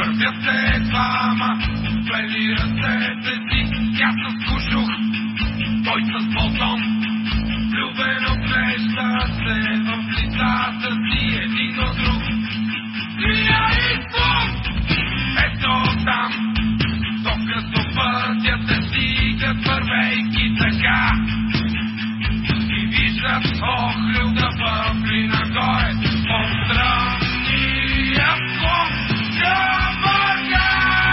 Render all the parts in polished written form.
Вървят се двама, плели ръцете си, тя с кошух, той с болтон. Влюбено плеща се в лицата си един от друг. Свиня изпун! Ето там, до кръстопътя се стигат, вървейки така. И виждат охлюда въпли нагоре, отстрани склон към върха.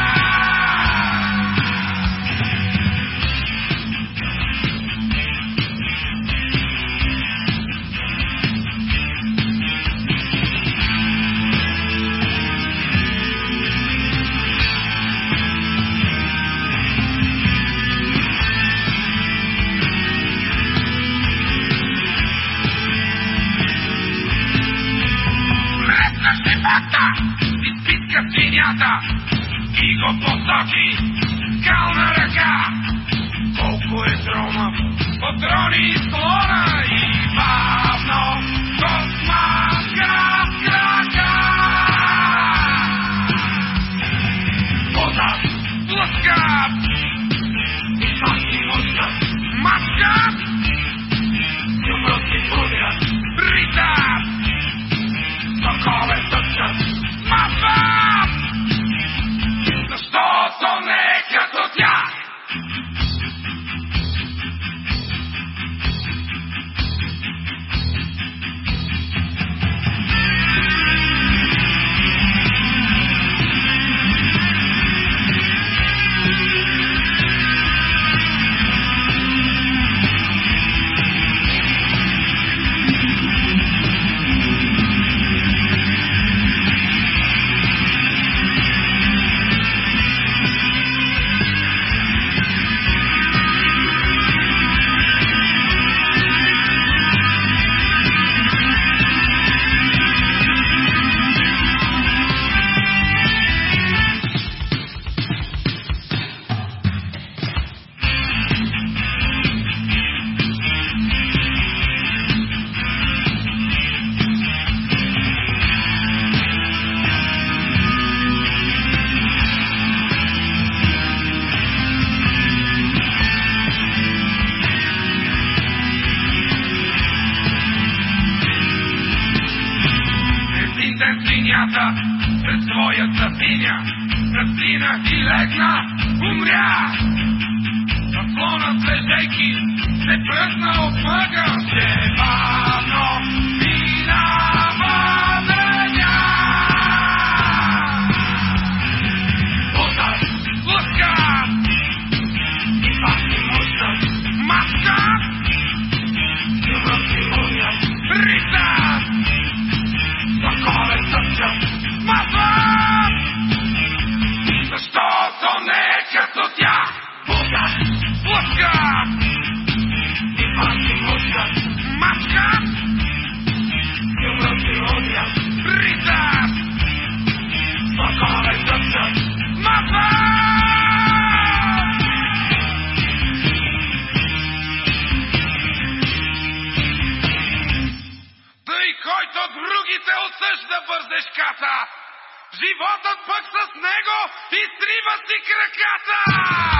Изпитка свинята и го посочи скална ръка. Колко е тромав, отрони склона и бавно го смака в крака. Вода, блъска и смачи мушка, мачка, юмруци удрят, ритат, сокове тъпчат. Мапа! Защото не е като тя! Свинята пред своята пиня разпина и легна, умря. На склона лежейки се пръсна от мъгъл, че бавно минава деня. Вода, блъска и пасни мушка, маска, юмруци удрят, ритат, сокове тъпчат, мапа! Защото не е като тя! Вода, блъска и пасни мушка, маска, юмруци удрят, ритат, сокове тъпчат, мапа! Тъй, който другите осъжда бързешката, животът пък с него изтрива си краката!